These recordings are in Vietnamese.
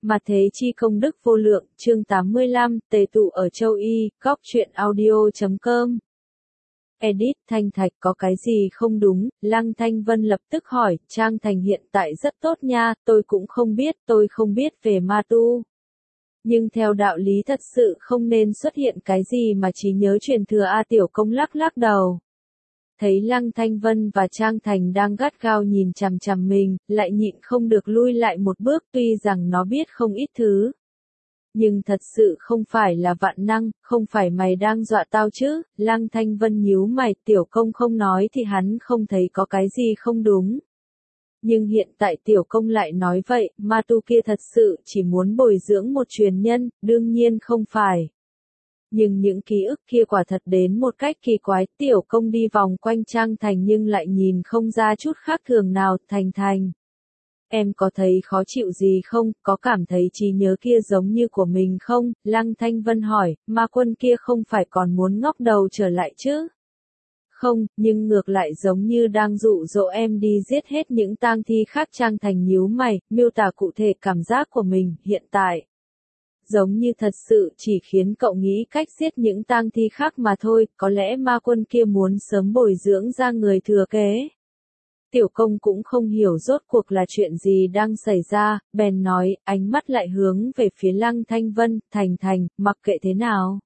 Mà thế chi công đức vô lượng, chương 85, tề tụ ở châu Y, góc truyện audio.com. Edit Thanh Thạch có cái gì không đúng, Lăng Thanh Vân lập tức hỏi, Trang Thành hiện tại rất tốt nha, tôi không biết về ma tu. Nhưng theo đạo lý thật sự không nên xuất hiện cái gì mà trí nhớ truyền thừa A Tiểu Công lắc lắc đầu. Thấy Lăng Thanh Vân và Trang Thành đang gắt gao nhìn chằm chằm mình, lại nhịn không được lui lại một bước tuy rằng nó biết không ít thứ. Nhưng thật sự không phải là vạn năng, không phải mày đang dọa tao chứ, Lăng Thanh Vân nhíu mày, Tiểu Công không nói thì hắn không thấy có cái gì không đúng. Nhưng hiện tại Tiểu Công lại nói vậy, ma tu kia thật sự chỉ muốn bồi dưỡng một truyền nhân, đương nhiên không phải. Nhưng những ký ức kia quả thật đến một cách kỳ quái, Tiểu Công đi vòng quanh Trang Thành nhưng lại nhìn không ra chút khác thường nào, Thành. Em có thấy khó chịu gì không, có cảm thấy trí nhớ kia giống như của mình không, Lăng Thanh Vân hỏi, ma quân kia không phải còn muốn ngóc đầu trở lại chứ? Không, nhưng ngược lại giống như đang dụ dỗ em đi giết hết những tang thi khác. Trang Thành nhíu mày, miêu tả cụ thể cảm giác của mình, hiện tại. Giống như thật sự chỉ khiến cậu nghĩ cách giết những tang thi khác mà thôi, có lẽ ma quân kia muốn sớm bồi dưỡng ra người thừa kế. Tiểu Công cũng không hiểu rốt cuộc là chuyện gì đang xảy ra, bèn nói, ánh mắt lại hướng về phía Lăng Thanh Vân, Thành, mặc kệ thế nào.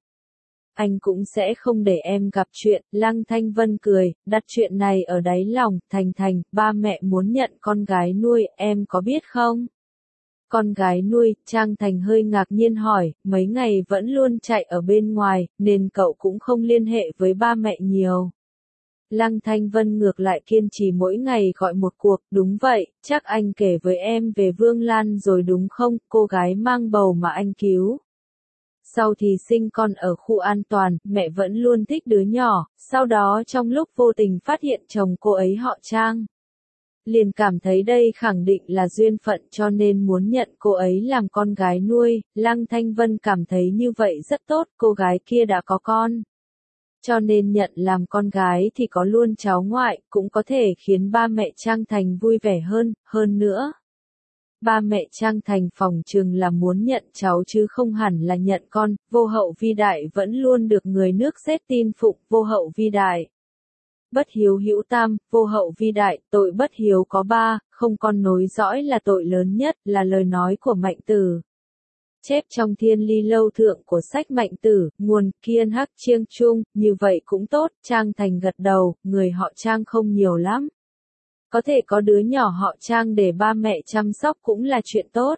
Anh cũng sẽ không để em gặp chuyện, Lăng Thanh Vân cười, đặt chuyện này ở đáy lòng, Thành, ba mẹ muốn nhận con gái nuôi, em có biết không? Con gái nuôi, Trang Thành hơi ngạc nhiên hỏi, mấy ngày vẫn luôn chạy ở bên ngoài, nên cậu cũng không liên hệ với ba mẹ nhiều. Lăng Thanh Vân ngược lại kiên trì mỗi ngày gọi một cuộc, đúng vậy, chắc anh kể với em về Vương Lan rồi đúng không, cô gái mang bầu mà anh cứu. Sau thì sinh con ở khu an toàn, mẹ vẫn luôn thích đứa nhỏ, sau đó trong lúc vô tình phát hiện chồng cô ấy họ Trang. Liền cảm thấy đây khẳng định là duyên phận cho nên muốn nhận cô ấy làm con gái nuôi, Lăng Thanh Vân cảm thấy như vậy rất tốt, cô gái kia đã có con. Cho nên nhận làm con gái thì có luôn cháu ngoại, cũng có thể khiến ba mẹ Trang Thành vui vẻ hơn nữa. Ba mẹ Trang Thành phỏng chừng là muốn nhận cháu chứ không hẳn là nhận con, vô hậu vi đại vẫn luôn được người nước xếp tin phụng, vô hậu vi đại. Bất hiếu hữu tam, vô hậu vi đại, tội bất hiếu có ba, không con nối dõi là tội lớn nhất, là lời nói của Mạnh Tử. Chép trong Thiên Ly Lâu Thượng của sách Mạnh Tử, nguồn Kiên Hắc Chiêng Trung, như vậy cũng tốt, Trang Thành gật đầu, người họ Trang không nhiều lắm. Có thể có đứa nhỏ họ Trang để ba mẹ chăm sóc cũng là chuyện tốt.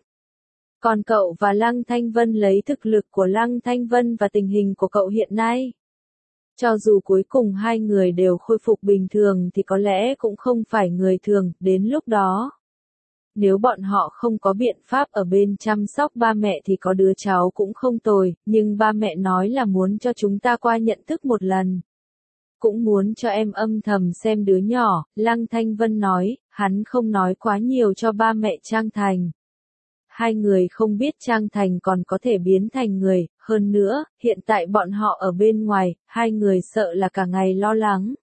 Còn cậu và Lăng Thanh Vân lấy thực lực của Lăng Thanh Vân và tình hình của cậu hiện nay. Cho dù cuối cùng hai người đều khôi phục bình thường thì có lẽ cũng không phải người thường, đến lúc đó. Nếu bọn họ không có biện pháp ở bên chăm sóc ba mẹ thì có đứa cháu cũng không tồi, nhưng ba mẹ nói là muốn cho chúng ta qua nhận thức một lần. Cũng muốn cho em âm thầm xem đứa nhỏ, Lăng Thanh Vân nói, hắn không nói quá nhiều cho ba mẹ Trang Thành. Hai người không biết Trang Thành còn có thể biến thành người, hơn nữa, hiện tại bọn họ ở bên ngoài, hai người sợ là cả ngày lo lắng.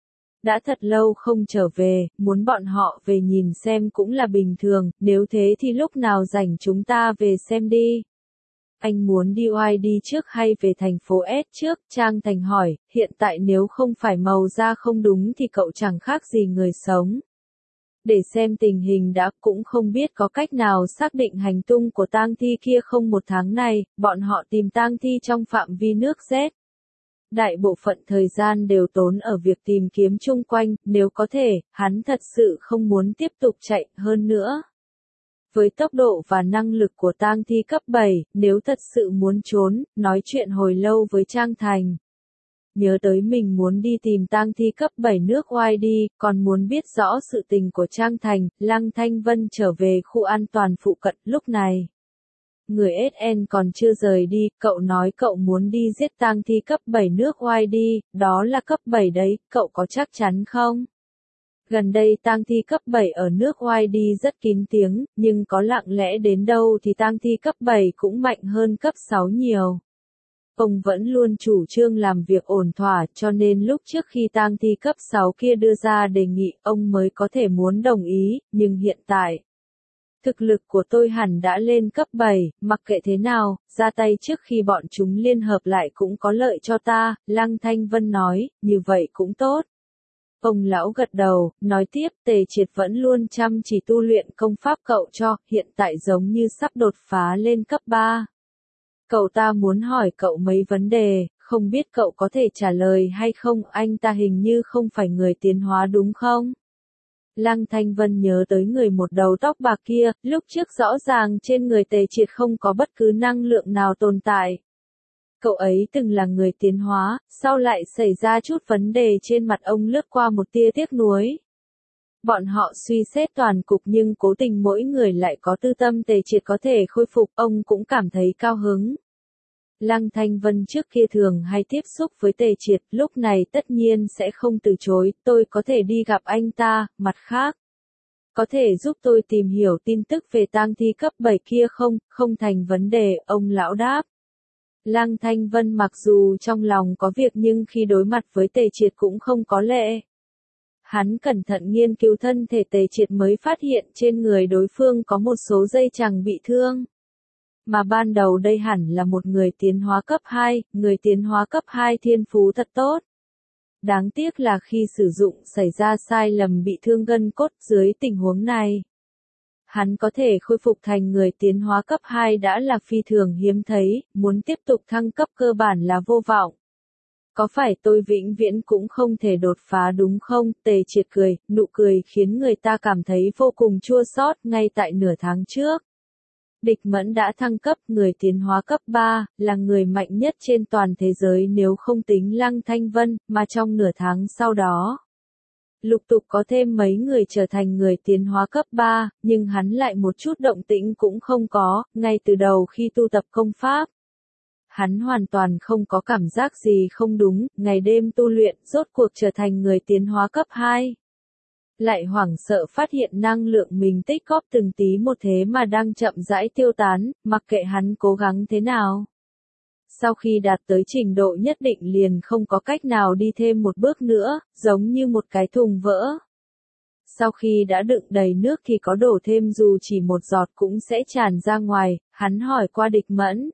Đã thật lâu không trở về, muốn bọn họ về nhìn xem cũng là bình thường, nếu thế thì lúc nào rảnh chúng ta về xem đi. Anh muốn đi YD trước hay về thành phố S trước? Trang Thành hỏi, hiện tại nếu không phải màu da không đúng thì cậu chẳng khác gì người sống. Để xem tình hình đã, cũng không biết có cách nào xác định hành tung của tang thi kia không. Một tháng này, bọn họ tìm tang thi trong phạm vi nước Z. Đại bộ phận thời gian đều tốn ở việc tìm kiếm chung quanh, nếu có thể, hắn thật sự không muốn tiếp tục chạy hơn nữa. Với tốc độ và năng lực của tang thi cấp 7, nếu thật sự muốn trốn, nói chuyện hồi lâu với Trang Thành. Nhớ tới mình muốn đi tìm tang thi cấp 7 nước YD, còn muốn biết rõ sự tình của Trang Thành, Lăng Thanh Vân trở về khu an toàn phụ cận lúc này. Người SN còn chưa rời đi, cậu nói cậu muốn đi giết tang thi cấp 7 nước YD, đó là cấp 7 đấy, cậu có chắc chắn không? Gần đây tang thi cấp 7 ở nước YD rất kín tiếng, nhưng có lặng lẽ đến đâu thì tang thi cấp 7 cũng mạnh hơn cấp 6 nhiều. Ông vẫn luôn chủ trương làm việc ổn thỏa, cho nên lúc trước khi tang thi cấp 6 kia đưa ra đề nghị, ông mới có thể muốn đồng ý, nhưng hiện tại. Thực lực của tôi hẳn đã lên cấp 7, mặc kệ thế nào, ra tay trước khi bọn chúng liên hợp lại cũng có lợi cho ta, Lăng Thanh Vân nói, như vậy cũng tốt. Ông lão gật đầu, nói tiếp, Tề Triệt vẫn luôn chăm chỉ tu luyện công pháp cậu cho, hiện tại giống như sắp đột phá lên cấp 3. Cậu ta muốn hỏi cậu mấy vấn đề, không biết cậu có thể trả lời hay không, anh ta hình như không phải người tiến hóa đúng không? Lăng Thanh Vân nhớ tới người một đầu tóc bạc kia, lúc trước rõ ràng trên người Tề Triệt không có bất cứ năng lượng nào tồn tại. Cậu ấy từng là người tiến hóa, sau lại xảy ra chút vấn đề trên mặt ông lướt qua một tia tiếc nuối. Bọn họ suy xét toàn cục nhưng cố tình mỗi người lại có tư tâm Tề Triệt có thể khôi phục, ông cũng cảm thấy cao hứng. Lăng Thanh Vân trước kia thường hay tiếp xúc với Tề Triệt, lúc này tất nhiên sẽ không từ chối, tôi có thể đi gặp anh ta, mặt khác. Có thể giúp tôi tìm hiểu tin tức về tang thi cấp 7 kia không, không thành vấn đề, ông lão đáp. Lăng Thanh Vân mặc dù trong lòng có việc nhưng khi đối mặt với Tề Triệt cũng không có lệ. Hắn cẩn thận nghiên cứu thân thể Tề Triệt mới phát hiện trên người đối phương có một số dây chằng bị thương. Mà ban đầu đây hẳn là một người tiến hóa cấp 2, người tiến hóa cấp 2 thiên phú thật tốt. Đáng tiếc là khi sử dụng xảy ra sai lầm bị thương gân cốt dưới tình huống này. Hắn có thể khôi phục thành người tiến hóa cấp 2 đã là phi thường hiếm thấy, muốn tiếp tục thăng cấp cơ bản là vô vọng. Có phải tôi vĩnh viễn cũng không thể đột phá đúng không? Tề Triệt cười, nụ cười khiến người ta cảm thấy vô cùng chua xót ngay tại nửa tháng trước. Địch Mẫn đã thăng cấp, người tiến hóa cấp 3, là người mạnh nhất trên toàn thế giới nếu không tính Lăng Thanh Vân, mà trong nửa tháng sau đó. Lục tục có thêm mấy người trở thành người tiến hóa cấp 3, nhưng hắn lại một chút động tĩnh cũng không có, ngay từ đầu khi tu tập công pháp. Hắn hoàn toàn không có cảm giác gì không đúng, ngày đêm tu luyện, rốt cuộc trở thành người tiến hóa cấp 2. Lại hoảng sợ phát hiện năng lượng mình tích góp từng tí một thế mà đang chậm rãi tiêu tán, mặc kệ hắn cố gắng thế nào. Sau khi đạt tới trình độ nhất định liền không có cách nào đi thêm một bước nữa, giống như một cái thùng vỡ. Sau khi đã đựng đầy nước thì có đổ thêm dù chỉ một giọt cũng sẽ tràn ra ngoài, hắn hỏi qua Địch Mẫn.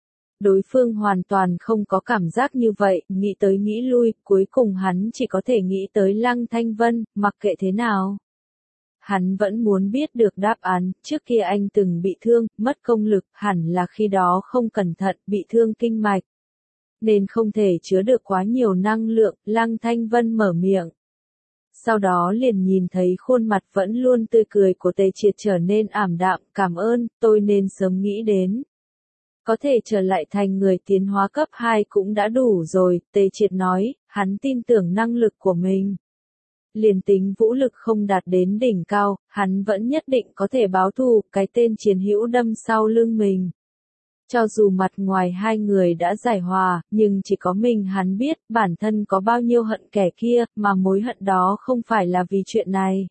Đối phương hoàn toàn không có cảm giác như vậy, nghĩ tới nghĩ lui, cuối cùng hắn chỉ có thể nghĩ tới Lăng Thanh Vân, mặc kệ thế nào. Hắn vẫn muốn biết được đáp án, trước kia anh từng bị thương, mất công lực, hẳn là khi đó không cẩn thận, bị thương kinh mạch. Nên không thể chứa được quá nhiều năng lượng, Lăng Thanh Vân mở miệng. Sau đó liền nhìn thấy khuôn mặt vẫn luôn tươi cười của Tề Triệt trở nên ảm đạm, cảm ơn, tôi nên sớm nghĩ đến. Có thể trở lại thành người tiến hóa cấp 2 cũng đã đủ rồi, Tề Triệt nói, hắn tin tưởng năng lực của mình. Liền tính vũ lực không đạt đến đỉnh cao, hắn vẫn nhất định có thể báo thù, cái tên chiến hữu đâm sau lưng mình. Cho dù mặt ngoài hai người đã giải hòa, nhưng chỉ có mình hắn biết bản thân có bao nhiêu hận kẻ kia, mà mối hận đó không phải là vì chuyện này.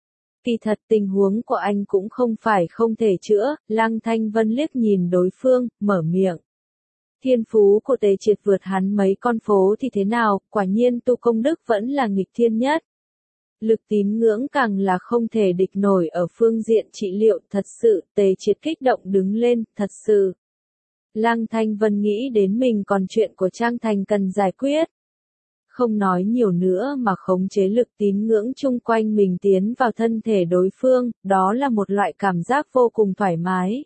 Kỳ thật tình huống của anh cũng không phải không thể chữa, Lăng Thanh Vân liếc nhìn đối phương, mở miệng. Thiên phú của Tề Triệt vượt hắn mấy con phố thì thế nào, quả nhiên tu công đức vẫn là nghịch thiên nhất. Lực tín ngưỡng càng là không thể địch nổi ở phương diện trị liệu, thật sự, Tề Triệt kích động đứng lên, thật sự. Lăng Thanh Vân nghĩ đến mình còn chuyện của Trang Thành cần giải quyết. Không nói nhiều nữa mà khống chế lực tín ngưỡng chung quanh mình tiến vào thân thể đối phương, đó là một loại cảm giác vô cùng thoải mái.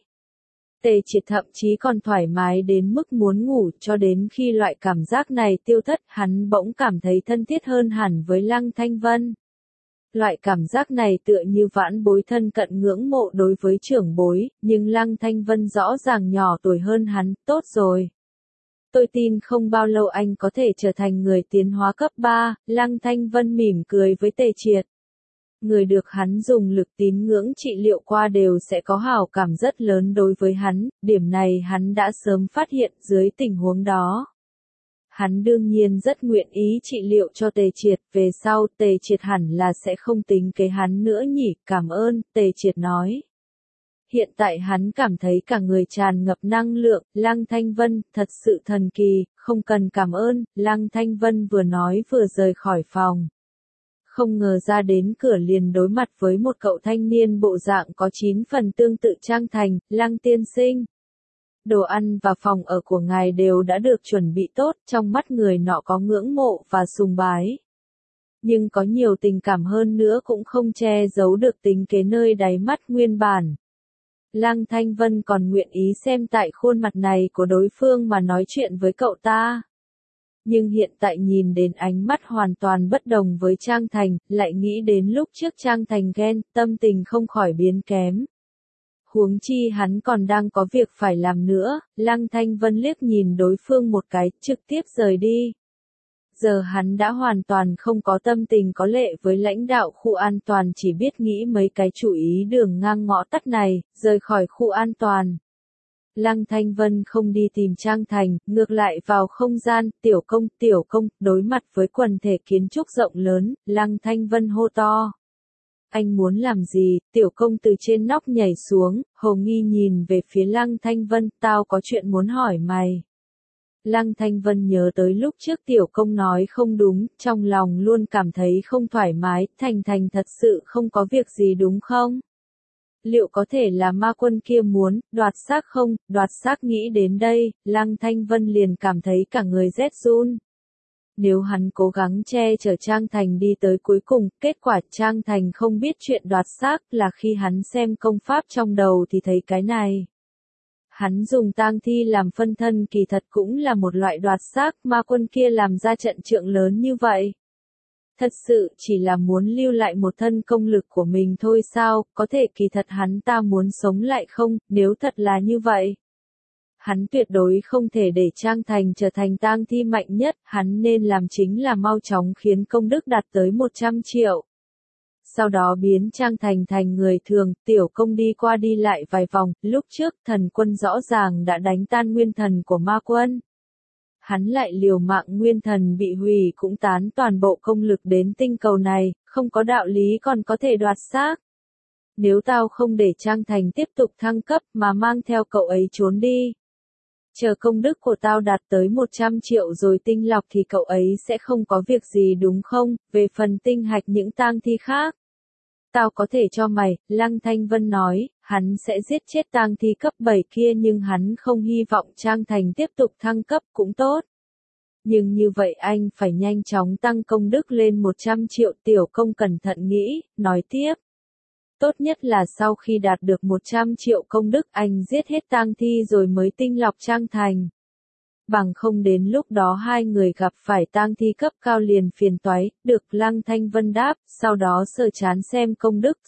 Tề Triệt thậm chí còn thoải mái đến mức muốn ngủ, cho đến khi loại cảm giác này tiêu thất, hắn bỗng cảm thấy thân thiết hơn hẳn với Lăng Thanh Vân. Loại cảm giác này tựa như vãn bối thân cận ngưỡng mộ đối với trưởng bối, nhưng Lăng Thanh Vân rõ ràng nhỏ tuổi hơn hắn, tốt rồi. Tôi tin không bao lâu anh có thể trở thành người tiến hóa cấp 3, Lăng Thanh Vân mỉm cười với Tề Triệt. Người được hắn dùng lực tín ngưỡng trị liệu qua đều sẽ có hảo cảm rất lớn đối với hắn, điểm này hắn đã sớm phát hiện dưới tình huống đó. Hắn đương nhiên rất nguyện ý trị liệu cho Tề Triệt, về sau Tề Triệt hẳn là sẽ không tính kế hắn nữa nhỉ, cảm ơn, Tề Triệt nói. Hiện tại hắn cảm thấy cả người tràn ngập năng lượng, Lăng Thanh Vân, thật sự thần kỳ, không cần cảm ơn, Lăng Thanh Vân vừa nói vừa rời khỏi phòng. không ngờ ra đến cửa liền đối mặt với một cậu thanh niên bộ dạng có 9 phần tương tự Trang Thành, Lăng tiên sinh. Đồ ăn và phòng ở của ngài đều đã được chuẩn bị tốt, trong mắt người nọ có ngưỡng mộ và sùng bái. Nhưng có nhiều tình cảm hơn nữa cũng không che giấu được tính kế nơi đáy mắt nguyên bản. Lăng Thanh Vân còn nguyện ý xem tại khuôn mặt này của đối phương mà nói chuyện với cậu ta. Nhưng hiện tại nhìn đến ánh mắt hoàn toàn bất đồng với Trang Thành, lại nghĩ đến lúc trước Trang Thành ghen, tâm tình không khỏi biến kém. Huống chi hắn còn đang có việc phải làm nữa, Lăng Thanh Vân liếc nhìn đối phương một cái, trực tiếp rời đi. Giờ hắn đã hoàn toàn không có tâm tình có lệ với lãnh đạo khu an toàn, chỉ biết nghĩ mấy cái chủ ý đường ngang ngõ tắt này, rời khỏi khu an toàn. Lăng Thanh Vân không đi tìm Trang Thành, ngược lại vào không gian, tiểu công, đối mặt với quần thể kiến trúc rộng lớn, Lăng Thanh Vân hô to. Anh muốn làm gì? Tiểu công từ trên nóc nhảy xuống, hồ nghi nhìn về phía Lăng Thanh Vân, tao có chuyện muốn hỏi mày. Lăng Thanh Vân nhớ tới lúc trước tiểu công nói không đúng, trong lòng luôn cảm thấy không thoải mái, Thành thật sự không có việc gì đúng không? Liệu có thể là ma quân kia muốn đoạt xác không? Đoạt xác nghĩ đến đây, Lăng Thanh Vân liền cảm thấy cả người rét run. Nếu hắn cố gắng che chở Trang Thành đi tới cuối cùng, kết quả Trang Thành không biết chuyện đoạt xác là khi hắn xem công pháp trong đầu thì thấy cái này. Hắn dùng tang thi làm phân thân kỳ thật cũng là một loại đoạt xác, ma quân kia làm ra trận trượng lớn như vậy. Thật sự chỉ là muốn lưu lại một thân công lực của mình thôi sao, có thể kỳ thật hắn ta muốn sống lại không, nếu thật là như vậy. Hắn tuyệt đối không thể để Trang Thành trở thành tang thi mạnh nhất, hắn nên làm chính là mau chóng khiến công đức đạt tới 100 triệu. Sau đó biến Trang Thành thành người thường, tiểu công đi qua đi lại vài vòng, lúc trước thần quân rõ ràng đã đánh tan nguyên thần của ma quân. Hắn lại liều mạng nguyên thần bị hủy cũng tán toàn bộ công lực đến tinh cầu này, không có đạo lý còn có thể đoạt xác. Nếu tao không để Trang Thành tiếp tục thăng cấp mà mang theo cậu ấy trốn đi. Chờ công đức của tao đạt tới 100 triệu rồi tinh lọc thì cậu ấy sẽ không có việc gì đúng không? Về phần tinh hạch những tang thi khác. Tao có thể cho mày, Lăng Thanh Vân nói, hắn sẽ giết chết tang thi cấp 7 kia nhưng hắn không hy vọng Trang Thành tiếp tục thăng cấp cũng tốt. Nhưng như vậy anh phải nhanh chóng tăng công đức lên 100 triệu, tiểu công cẩn thận nghĩ, nói tiếp. Tốt nhất là sau khi đạt được 100 triệu công đức anh giết hết tang thi rồi mới tinh lọc Trang Thành. Bằng không đến lúc đó hai người gặp phải tang thi cấp cao liền phiền toái, được Lăng Thanh Vân đáp, sau đó sờ chán xem công đức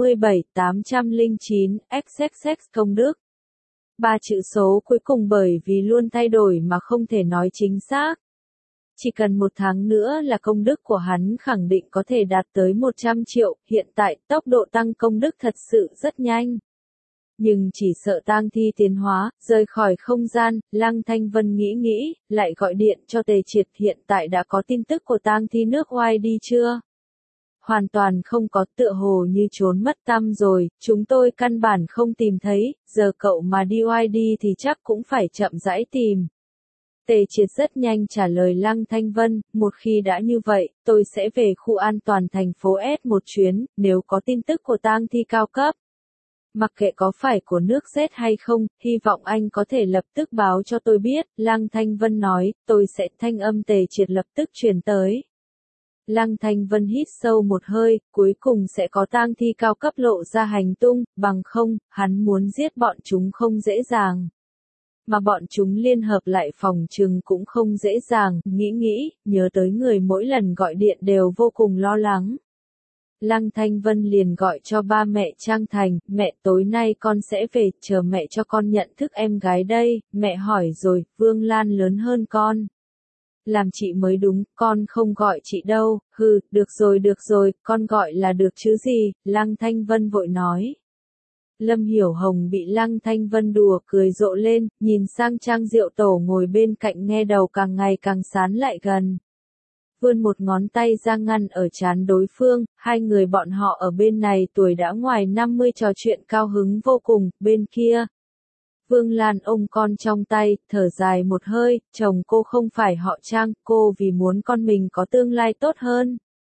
67.809 XXX công đức. 3 chữ số cuối cùng bởi vì luôn thay đổi mà không thể nói chính xác. Chỉ cần 1 tháng nữa là công đức của hắn khẳng định có thể đạt tới 100 triệu, hiện tại tốc độ tăng công đức thật sự rất nhanh. Nhưng chỉ sợ tang thi tiến hóa, rời khỏi không gian, Lăng Thanh Vân nghĩ, lại gọi điện cho Tề Triệt, hiện tại đã có tin tức của tang thi nước oai đi chưa? Hoàn toàn không có, tựa hồ như trốn mất tăm rồi, chúng tôi căn bản không tìm thấy, giờ cậu mà đi oai đi thì chắc cũng phải chậm rãi tìm. Tề Triệt rất nhanh trả lời Lăng Thanh Vân, một khi đã như vậy, tôi sẽ về khu an toàn thành phố S một chuyến, nếu có tin tức của tang thi cao cấp. Mặc kệ có phải của nước Z hay không, hy vọng anh có thể lập tức báo cho tôi biết, Lăng Thanh Vân nói, tôi sẽ thanh âm Tề Triệt lập tức truyền tới. Lăng Thanh Vân hít sâu một hơi, cuối cùng sẽ có tang thi cao cấp lộ ra hành tung, bằng không, hắn muốn giết bọn chúng không dễ dàng. Mà bọn chúng liên hợp lại phòng trừng cũng không dễ dàng, nghĩ, nhớ tới người mỗi lần gọi điện đều vô cùng lo lắng. Lăng Thanh Vân liền gọi cho ba mẹ Trang Thành, mẹ tối nay con sẽ về, chờ mẹ cho con nhận thức em gái đây, mẹ hỏi rồi, Vương Lan lớn hơn con. Làm chị mới đúng, con không gọi chị đâu, được rồi, con gọi là được chứ gì, Lăng Thanh Vân vội nói. Lâm Hiểu Hồng bị Lăng Thanh Vân đùa cười rộ lên, nhìn sang Trang Diệu Tổ ngồi bên cạnh nghe đầu càng ngày càng sán lại gần. Vươn một ngón tay ra ngăn ở trán đối phương, hai người bọn họ ở bên này tuổi đã ngoài 50 trò chuyện cao hứng vô cùng, bên kia. Vương Lan ôm con trong tay, thở dài một hơi, chồng cô không phải họ Trang, cô vì muốn con mình có tương lai tốt hơn.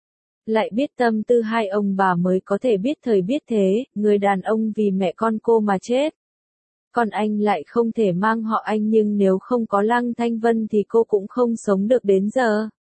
Lại biết tâm tư hai ông bà mới có thể biết thời biết thế, người đàn ông vì mẹ con cô mà chết. Còn anh lại không thể mang họ anh, nhưng nếu không có Lăng Thanh Vân thì cô cũng không sống được đến giờ.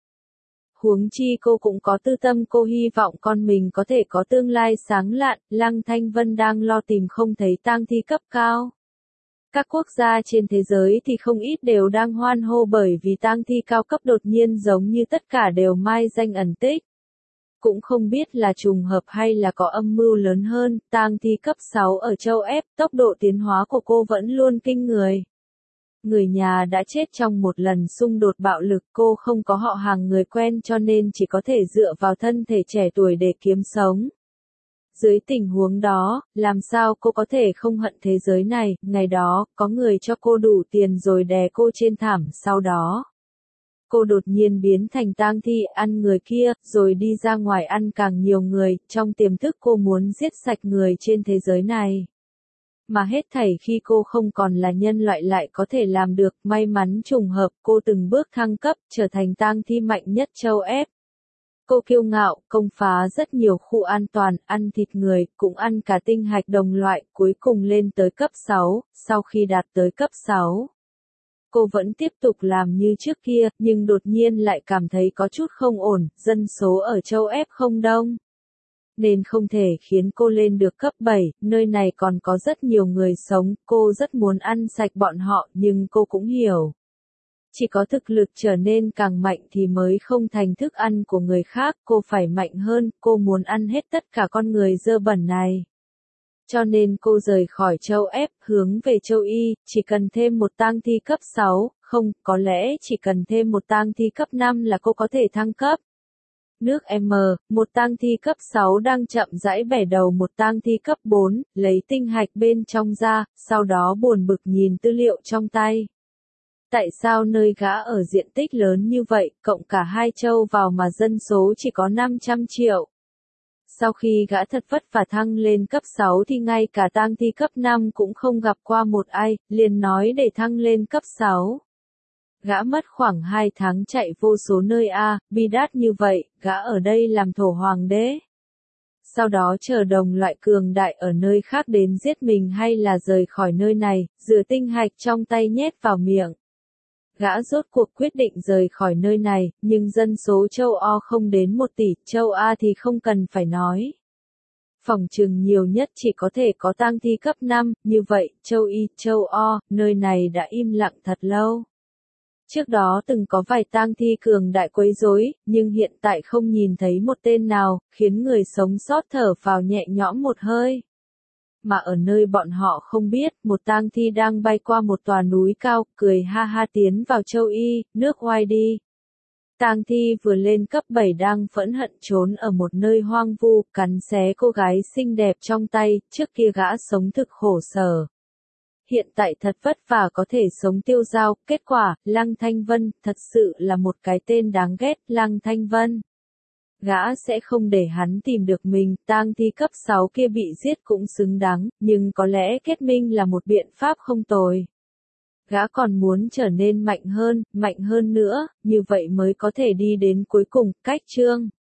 Huống chi cô cũng có tư tâm, cô hy vọng con mình có thể có tương lai sáng lạn. Lăng Thanh Vân đang lo tìm không thấy tang thi cấp cao. Các quốc gia trên thế giới thì không ít đều đang hoan hô bởi vì tang thi cao cấp đột nhiên giống như tất cả đều mai danh ẩn tích. Cũng không biết là trùng hợp hay là có âm mưu lớn hơn, tang thi cấp 6 ở châu Ép, tốc độ tiến hóa của cô vẫn luôn kinh người. Người nhà đã chết trong một lần xung đột bạo lực, cô không có họ hàng người quen cho nên chỉ có thể dựa vào thân thể trẻ tuổi để kiếm sống. Dưới tình huống đó, làm sao cô có thể không hận thế giới này? Ngày đó, có người cho cô đủ tiền rồi đè cô trên thảm, sau đó cô đột nhiên biến thành tang thi, ăn người kia, rồi đi ra ngoài ăn càng nhiều người. Trong tiềm thức cô muốn giết sạch người trên thế giới này. Mà hết thảy khi cô không còn là nhân loại lại có thể làm được. May mắn trùng hợp, cô từng bước thăng cấp, trở thành tang thi mạnh nhất châu Ép. Cô kiêu ngạo, công phá rất nhiều khu an toàn, ăn thịt người, cũng ăn cả tinh hạch đồng loại, cuối cùng lên tới cấp 6. Sau khi đạt tới cấp 6, cô vẫn tiếp tục làm như trước kia, nhưng đột nhiên lại cảm thấy có chút không ổn. Dân số ở châu Ép không đông, nên không thể khiến cô lên được cấp 7, nơi này còn có rất nhiều người sống. Cô rất muốn ăn sạch bọn họ, nhưng cô cũng hiểu, chỉ có thực lực trở nên càng mạnh thì mới không thành thức ăn của người khác. Cô phải mạnh hơn, cô muốn ăn hết tất cả con người dơ bẩn này. Cho nên cô rời khỏi châu Ép, hướng về châu Y. Chỉ cần thêm một tang thi cấp 6, không, có lẽ chỉ cần thêm một tang thi cấp 5 là cô có thể thăng cấp. Nước M, một tang thi cấp 6 đang chậm rãi bẻ đầu một tang thi cấp 4, lấy tinh hạch bên trong ra, sau đó buồn bực nhìn tư liệu trong tay. Tại sao nơi gã ở diện tích lớn như vậy, cộng cả hai châu vào mà dân số chỉ có 500 triệu? Sau khi gã thật vất vả thăng lên cấp 6 thì ngay cả tang thi cấp 5 cũng không gặp qua một ai, liền nói để thăng lên cấp 6. Gã mất khoảng 2 tháng chạy vô số nơi bi đát như vậy, gã ở đây làm thổ hoàng đế. Sau đó chờ đồng loại cường đại ở nơi khác đến giết mình, hay là rời khỏi nơi này, rửa tinh hạch trong tay nhét vào miệng. Gã rốt cuộc quyết định rời khỏi nơi này, nhưng dân số châu O không đến 1 tỷ, châu A thì không cần phải nói. Phỏng chừng nhiều nhất chỉ có thể có tang thi cấp 5, như vậy, châu Y, châu O, nơi này đã im lặng thật lâu. Trước đó từng có vài tang thi cường đại quấy rối, nhưng hiện tại không nhìn thấy một tên nào, khiến người sống sót thở phào nhẹ nhõm một hơi. Mà ở nơi bọn họ không biết, một tang thi đang bay qua một tòa núi cao, cười ha ha tiến vào châu Y, nước oai đi. Tang thi vừa lên cấp 7 đang phẫn hận trốn ở một nơi hoang vu, cắn xé cô gái xinh đẹp trong tay, trước kia gã sống thực khổ sở. Hiện tại thật vất vả có thể sống tiêu dao, kết quả, Lăng Thanh Vân, thật sự là một cái tên đáng ghét. Lăng Thanh Vân, gã sẽ không để hắn tìm được mình. Tang thi cấp 6 kia bị giết cũng xứng đáng, nhưng có lẽ kết minh là một biện pháp không tồi. Gã còn muốn trở nên mạnh hơn nữa, như vậy mới có thể đi đến cuối cùng. Cách chương